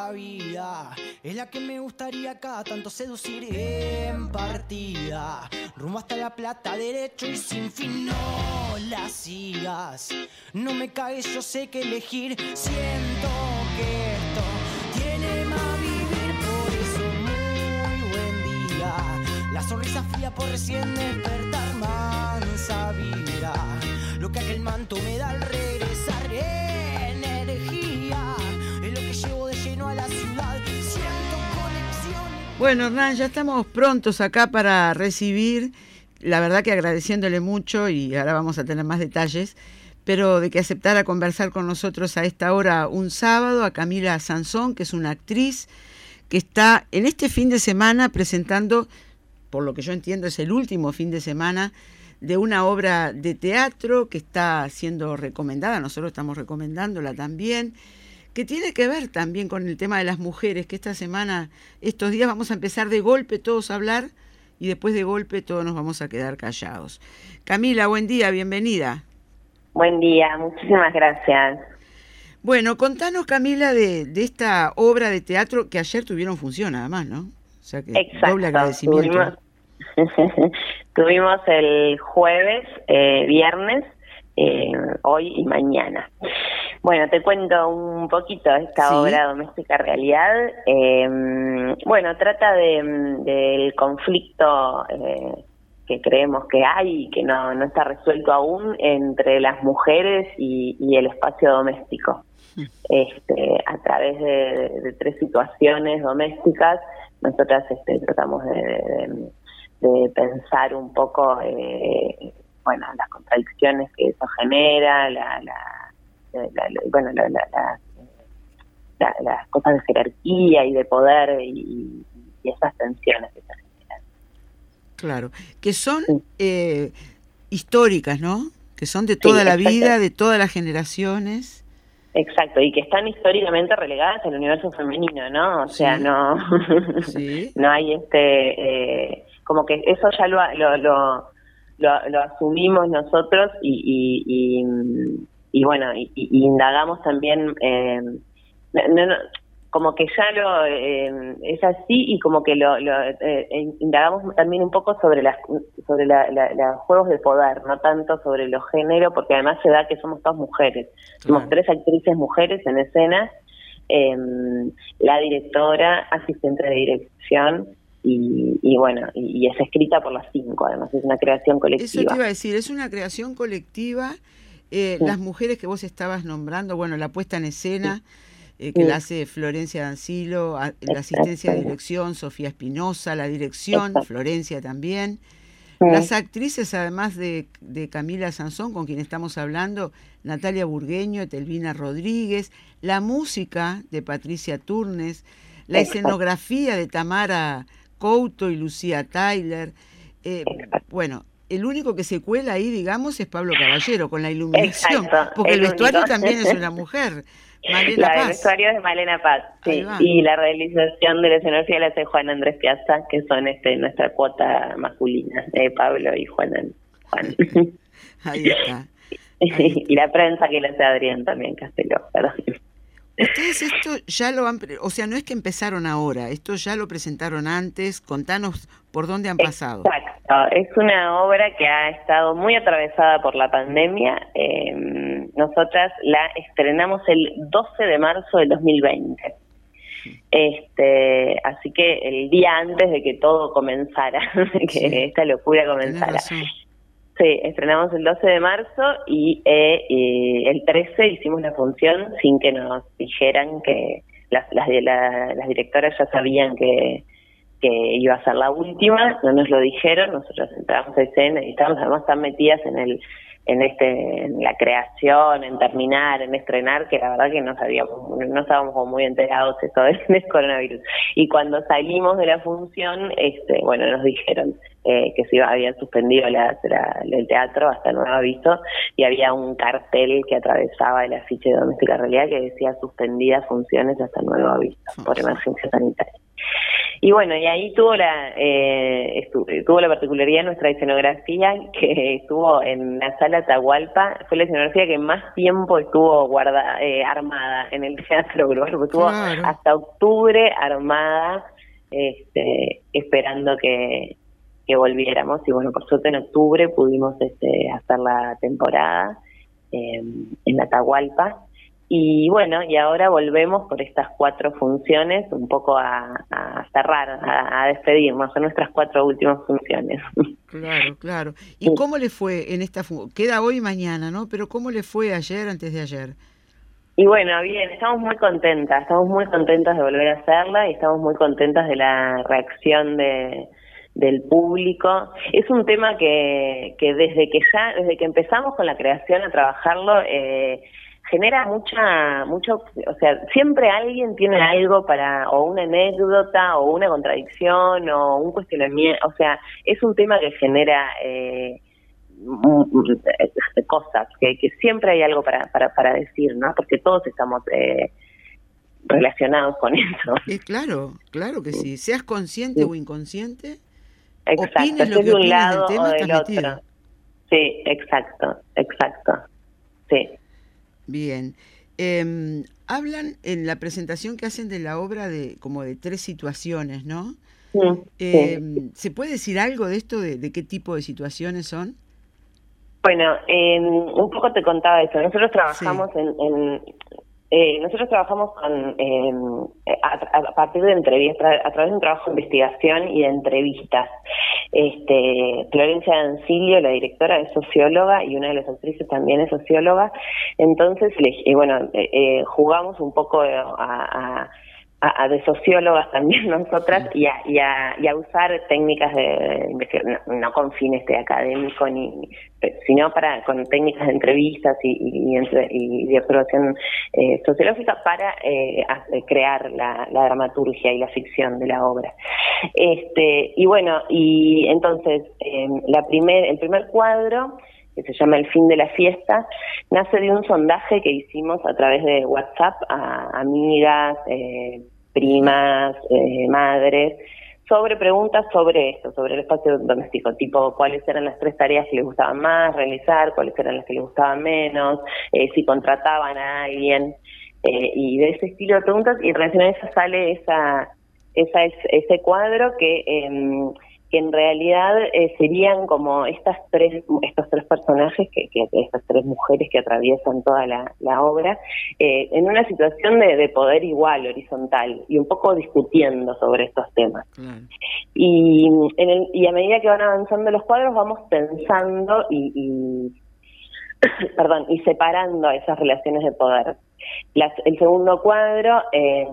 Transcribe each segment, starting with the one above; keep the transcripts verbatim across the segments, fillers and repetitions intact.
la vida es la que me gustaría cada tanto seducir en partida. Rumbo hasta La Plata, derecho y sin fin, no la sigas. No me cagues, yo sé que elegir. Siento que esto tiene más vivir, por eso muy buen día. La sonrisa fría por recién despertar, mansa vibra. Lo que aquel manto me da al regresar, energía. Es lo que llevo de lleno a la ciudad. Siento conexión. Bueno, Hernán, ya estamos prontos acá para recibir, la verdad que agradeciéndole mucho, y ahora vamos a tener más detalles, pero de que aceptara conversar con nosotros a esta hora un sábado, a Camila Sansón, que es una actriz que está en este fin de semana presentando, por lo que yo entiendo es el último fin de semana, de una obra de teatro que está siendo recomendada, nosotros estamos recomendándola también, que tiene que ver también con el tema de las mujeres, que esta semana, estos días vamos a empezar de golpe todos a hablar y después de golpe todos nos vamos a quedar callados. Camila, buen día, bienvenida. Buen día, muchísimas gracias. Bueno, contanos, Camila, de, de esta obra de teatro que ayer tuvieron función, además, ¿no? O sea que Exacto, doble agradecimiento. Tuvimos, tuvimos el jueves, eh, viernes, eh, hoy y mañana. Bueno, te cuento un poquito de esta sí. obra Doméstica Realidad. Eh, bueno, trata de, del conflicto eh, que creemos que hay y que no, no está resuelto aún entre las mujeres y, y el espacio doméstico. Este, a través de, de, de tres situaciones domésticas, nosotras este, tratamos de, de, de pensar un poco, eh, bueno, las contradicciones que eso genera, la, la, la, la bueno, la, la, la, la, las cosas de jerarquía y de poder y, y esas tensiones que se generan. Claro, que son eh, históricas, ¿no? Que son de toda sí, la vida, de todas las generaciones. Exacto, y que están históricamente relegadas al universo femenino, ¿no? O sea, sí. no sí. no hay este, eh, como que eso ya lo lo, lo, lo, lo asumimos nosotros y, y, y, y bueno, y, y indagamos también, eh, no, no, como que ya lo eh, es así y como que lo, lo eh, indagamos también un poco sobre las sobre la, la, los juegos de poder, no tanto sobre los géneros, porque además se da que somos todas mujeres, somos claro. tres actrices mujeres en escena, eh, la directora, asistente de dirección y, y bueno, y, y es escrita por las cinco, además es una creación colectiva. Eso te iba a decir, es una creación colectiva, eh, sí. Las mujeres que vos estabas nombrando, bueno, la puesta en escena, sí. Eh, que sí. la hace Florencia Dancilo, a, la asistencia de dirección, Sofía Espinosa, la dirección, Exacto. Florencia también. Sí. Las actrices, además de, de Camila Sansón, con quien estamos hablando, Natalia Burgueño, Etelvina Rodríguez, la música de Patricia Turnes, la Exacto. escenografía de Tamara Couto y Lucía Tyler. Eh, bueno, el único que se cuela ahí, digamos, es Pablo Caballero, con la iluminación, Exacto. porque el, el vestuario también es una mujer. Malena la Paz. del vestuario es Malena Paz, sí, y la realización de la escenografía la hace Juan Andrés Piazza, que son este nuestra cuota masculina, eh, Pablo y Juan. Juan. Ahí está. Ahí está. Y la prensa que la hace Adrián también, Castelló, perdón. Ustedes esto ya lo han, o sea, no es que empezaron ahora, esto ya lo presentaron antes, contanos por dónde han pasado. Exacto, es una obra que ha estado muy atravesada por la pandemia, eh, nosotras la estrenamos el doce de marzo del dos mil veinte, este, así que el día antes de que todo comenzara, que sí. esta locura comenzara. Sí, estrenamos el doce de marzo y eh, eh, el trece hicimos la función sin que nos dijeran que las, las, la, las directoras ya sabían que, que iba a ser la última, no nos lo dijeron, nosotros entramos a escena y estábamos además tan metidas en el en este en la creación, en terminar, en estrenar, que la verdad que no sabíamos, no estábamos como muy enterados de todo el coronavirus. Y cuando salimos de la función, este bueno, nos dijeron eh, que se iba, habían suspendido la, la, el teatro hasta nuevo aviso, y había un cartel que atravesaba el afiche de Doméstica Realidad que decía suspendidas funciones hasta nuevo aviso por emergencia sanitaria. Y bueno, y ahí tuvo la eh, estuvo, tuvo la particularidad nuestra escenografía, que estuvo en la sala Atahualpa, fue la escenografía que más tiempo estuvo guarda, eh, armada en el Teatro Uruguayo, porque estuvo claro. hasta octubre armada, este, esperando que, que volviéramos, y bueno, por suerte en octubre pudimos este, hacer la temporada eh, en la Atahualpa. Y bueno, y ahora volvemos por estas cuatro funciones un poco a, a cerrar, a, a despedirnos, son nuestras cuatro últimas funciones. Claro, claro. ¿Y sí. cómo le fue en esta función? Queda hoy y mañana, ¿no? Pero ¿cómo le fue ayer, antes de ayer? Y bueno, bien, estamos muy contentas, estamos muy contentas de volver a hacerla y estamos muy contentas de la reacción de del público. Es un tema que, que desde que ya, desde que empezamos con la creación a trabajarlo, eh, genera mucha, mucho, o sea, siempre alguien tiene algo para, o una anécdota, o una contradicción, o un cuestionamiento, o sea, es un tema que genera eh, cosas, que, que siempre hay algo para, para, para decir, ¿no? Porque todos estamos eh, relacionados con eso. Eh, claro, claro que sí, seas consciente sí. o inconsciente, exacto, opines lo que de un opines lado del tema, o del otro. metido. Sí, exacto, exacto, sí. Bien. Eh, hablan en la presentación que hacen de la obra de como de tres situaciones, ¿no? Sí, eh, sí. ¿Se puede decir algo de esto, de, de qué tipo de situaciones son? Bueno, eh, un poco te contaba eso. Nosotros trabajamos sí. en... en eh, nosotros trabajamos con eh, a, a partir de entrevistas, a través de un trabajo de investigación y de entrevistas. Este, Florencia D'Ancilio, la directora, es socióloga y una de las actrices también es socióloga. Entonces, y bueno, eh, eh, jugamos un poco a, a, a de sociólogas también nosotras y a, y a, y a usar técnicas de investigación, no, no con fines de académico ni, sino para con técnicas de entrevistas y, y, y de observación eh, sociológica para eh, crear la, la dramaturgia y la ficción de la obra. Este, y bueno, y entonces eh, la primer, el primer cuadro, que se llama El fin de la fiesta, nace de un sondaje que hicimos a través de WhatsApp a amigas, eh, primas, eh, madres, sobre preguntas sobre esto, sobre el espacio doméstico, tipo cuáles eran las tres tareas que les gustaban más realizar, cuáles eran las que les gustaban menos, eh, si contrataban a alguien, eh, y de ese estilo de preguntas, y en relación a eso sale esa, esa ese cuadro que... Eh, que en realidad eh, serían como estas tres, estos tres personajes, que, que estas tres mujeres que atraviesan toda la, la obra, eh, en una situación de, de poder igual, horizontal, y un poco discutiendo sobre estos temas. Mm. Y, en el, y a medida que van avanzando los cuadros, vamos pensando y, y perdón, y separando esas relaciones de poder. Las, el segundo cuadro... Eh,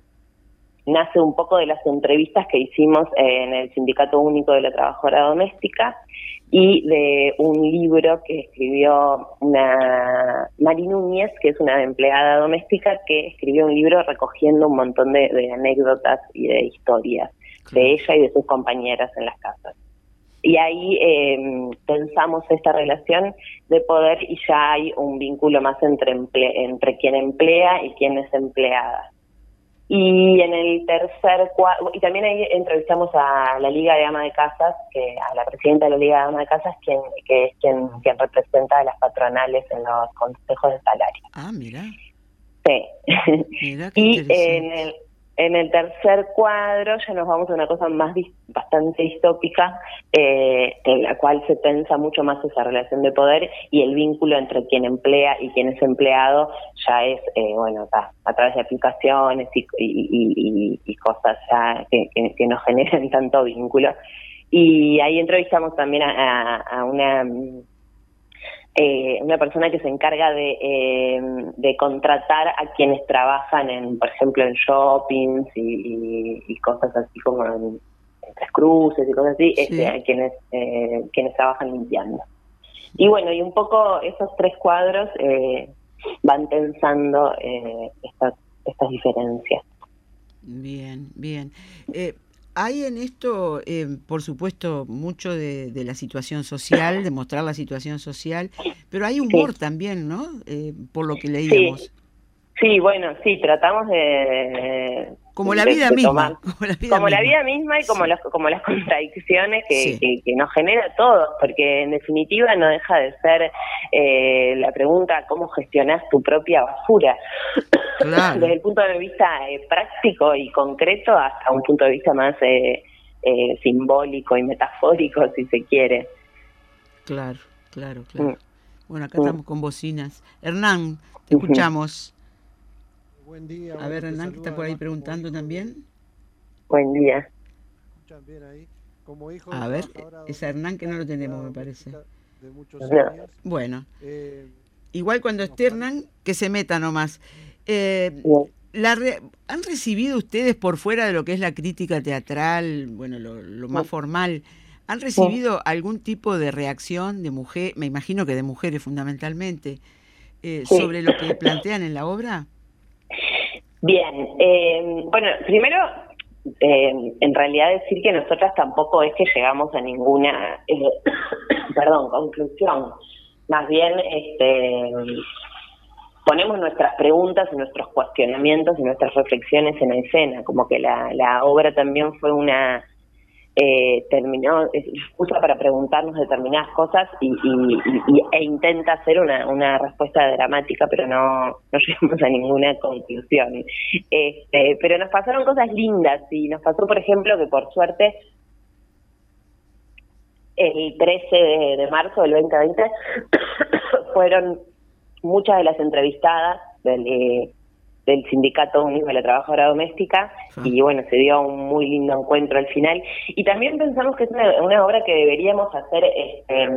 nace un poco de las entrevistas que hicimos en el Sindicato Único de la Trabajadora Doméstica y de un libro que escribió una Mari Núñez, que es una empleada doméstica, que escribió un libro recogiendo un montón de, de anécdotas y de historias de ella y de sus compañeras en las casas. Y ahí eh, pensamos esta relación de poder y ya hay un vínculo más entre, emple- entre quien emplea y quien es empleada. Y en el tercer cuadro, y también ahí entrevistamos a la Liga de Ama de Casas, que a la presidenta de la Liga de Ama de Casas, quien, que es quien, quien representa a las patronales en los consejos de salario. Ah, mira. Sí. Mira qué y en el, en el tercer cuadro ya nos vamos a una cosa más dis, bastante distópica, eh, en la cual se tensa mucho más esa relación de poder y el vínculo entre quien emplea y quien es empleado ya es, eh, bueno, a, a través de aplicaciones y, y, y, y cosas ya que, que, que no generan tanto vínculo. Y ahí entrevistamos también a, a, a una... Eh, una persona que se encarga de, eh, de contratar a quienes trabajan en, por ejemplo, en shoppings y, y, y cosas así como en, en Tres Cruces y cosas así, sí. este, a quienes eh, quienes trabajan limpiando. Y bueno, y un poco esos tres cuadros eh, van tensando eh, estas estas diferencias. Bien, bien. Eh, Hay en esto, eh, por supuesto, mucho de, de la situación social, de mostrar la situación social, pero hay humor sí. también, ¿no? Eh, por lo que leíamos. Sí. sí, bueno, sí, tratamos de, como la vida de misma. Tomar. Como la vida como misma, la vida misma y como, sí. los, como las contradicciones que, Sí. que, que nos genera a todos, porque en definitiva no deja de ser eh, la pregunta cómo gestionás tu propia basura. Claro. Desde el punto de vista eh, práctico y concreto hasta un punto de vista más eh, eh, simbólico y metafórico, si se quiere. Claro, claro, claro. Mm. Bueno, acá Mm. estamos con bocinas. Hernán, te escuchamos. Buen día. A ver, bueno, Hernán, que está por ahí además, preguntando también. Buen día. Escuchan bien ahí. Como hijo A de ver, trabajadora es a Hernán que no lo doméstica, tenemos, me parece. de muchos No. años, Bueno, eh, igual cuando nos esté Hernán, que se meta nomás. Eh, Bien. la re- ¿Han recibido ustedes, por fuera de lo que es la crítica teatral, bueno, lo, lo más Sí. formal, han recibido algún tipo de reacción de mujer, me imagino que de mujeres fundamentalmente, eh, Sí. sobre lo que plantean en la obra? Bien, eh, bueno, primero, eh, en realidad decir que nosotras tampoco es que llegamos a ninguna, eh, perdón, conclusión. Más bien, este, ponemos nuestras preguntas y nuestros cuestionamientos y nuestras reflexiones en escena, como que la, la obra también fue una... Eh, terminó, es excusa para preguntarnos determinadas cosas y, y, y, e intenta hacer una, una respuesta dramática, pero no, no llegamos a ninguna conclusión. Este, pero nos pasaron cosas lindas y nos pasó, por ejemplo, que por suerte el trece de marzo del veinte veinte fueron muchas de las entrevistadas del... Eh, del Sindicato Único de la Trabajadora Doméstica, Ah. y bueno, se dio un muy lindo encuentro al final, y también pensamos que es una, una obra que deberíamos hacer este,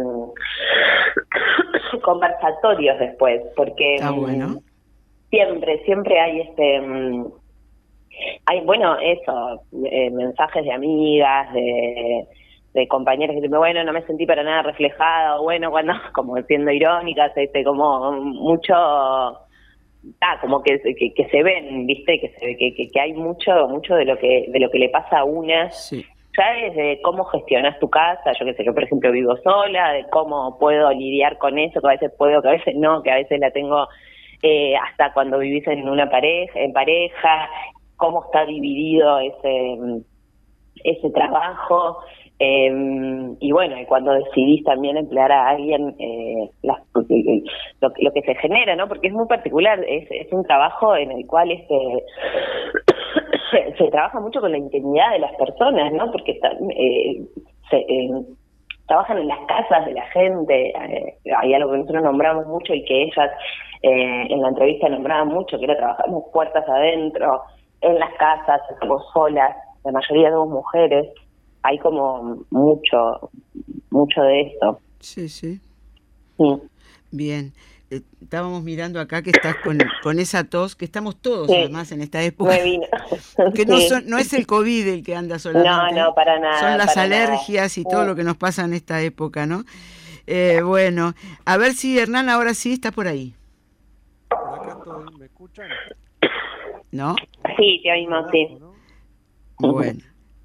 conversatorios después, porque Está bueno. siempre, siempre hay este hay, bueno, eso, eh, mensajes de amigas, de de compañeras que dicen, bueno, no me sentí para nada reflejada, o bueno, cuando, como siendo irónicas, este, como mucho... Ah, como que, que que se ven, viste, que se que, que que hay mucho mucho de lo que de lo que le pasa a una, Sí. ya desde cómo gestionas tu casa. Yo qué sé, yo por ejemplo vivo sola, de cómo puedo lidiar con eso, que a veces puedo, que a veces no, que a veces la tengo eh, hasta cuando vivís en una pareja, en pareja, cómo está dividido ese ese trabajo. Eh, y bueno, y cuando decidís también emplear a alguien, eh, las, lo, lo que se genera, ¿no? Porque es muy particular, es, es un trabajo en el cual este se trabaja mucho con la intimidad de las personas, ¿no? Porque eh, se, eh, trabajan en las casas de la gente, eh, hay algo que nosotros nombramos mucho y que ellas eh, en la entrevista nombraban mucho, que era trabajamos puertas adentro, en las casas, estamos solas, la mayoría de dos mujeres. Hay como mucho, mucho de esto. Sí, sí. Sí. Bien. Eh, estábamos mirando acá que estás con, con esa tos, que estamos todos Sí. además en esta época. Me vino. Que no, Sí. son, no es el COVID el que anda solamente. No, no, para nada. Son las para alergias nada. y todo lo que nos pasa en esta época, ¿no? Eh, bueno, a ver si Hernán ahora sí está por ahí. por acá estoy, ¿me escuchan? ¿No? Sí, te oímos, sí. ¿No? Bueno.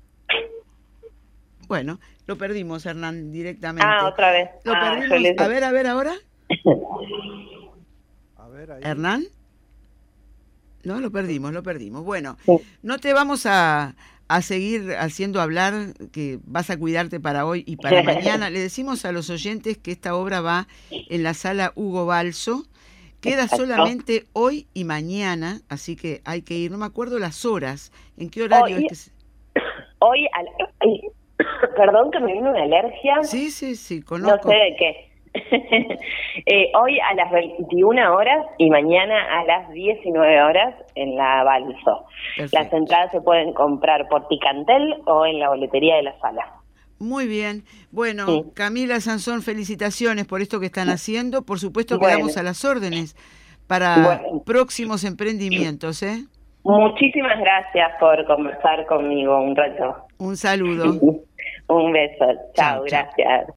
Bueno, lo perdimos, Hernán, directamente. Ah, otra vez. Lo Ah, perdimos. yo les- A ver, a ver, ahora. A ver, ahí. ¿Hernán? No, lo perdimos, lo perdimos. Bueno, Sí. no te vamos a, a seguir haciendo hablar, que vas a cuidarte para hoy y para mañana. Le decimos a los oyentes que esta obra va en la sala Hugo Balso. Queda Exacto. solamente hoy y mañana, así que hay que ir. No me acuerdo las horas. ¿En qué horario Hoy- es que se... Hoy, al- ay, perdón que me vino una alergia. Sí, sí, sí, No conozco. sé de qué. eh, hoy a las veintiuna horas y mañana a las diecinueve horas en la Balso. Perfecto. Las entradas se pueden comprar por Ticantel o en la boletería de la sala. Muy bien. Bueno, Sí. Camila Sansón, felicitaciones por esto que están haciendo. Por supuesto, Bueno. quedamos a las órdenes para Bueno. próximos emprendimientos, ¿eh? Muchísimas gracias por conversar conmigo un rato. Un saludo. Un beso. Chao, Chao, chao. gracias.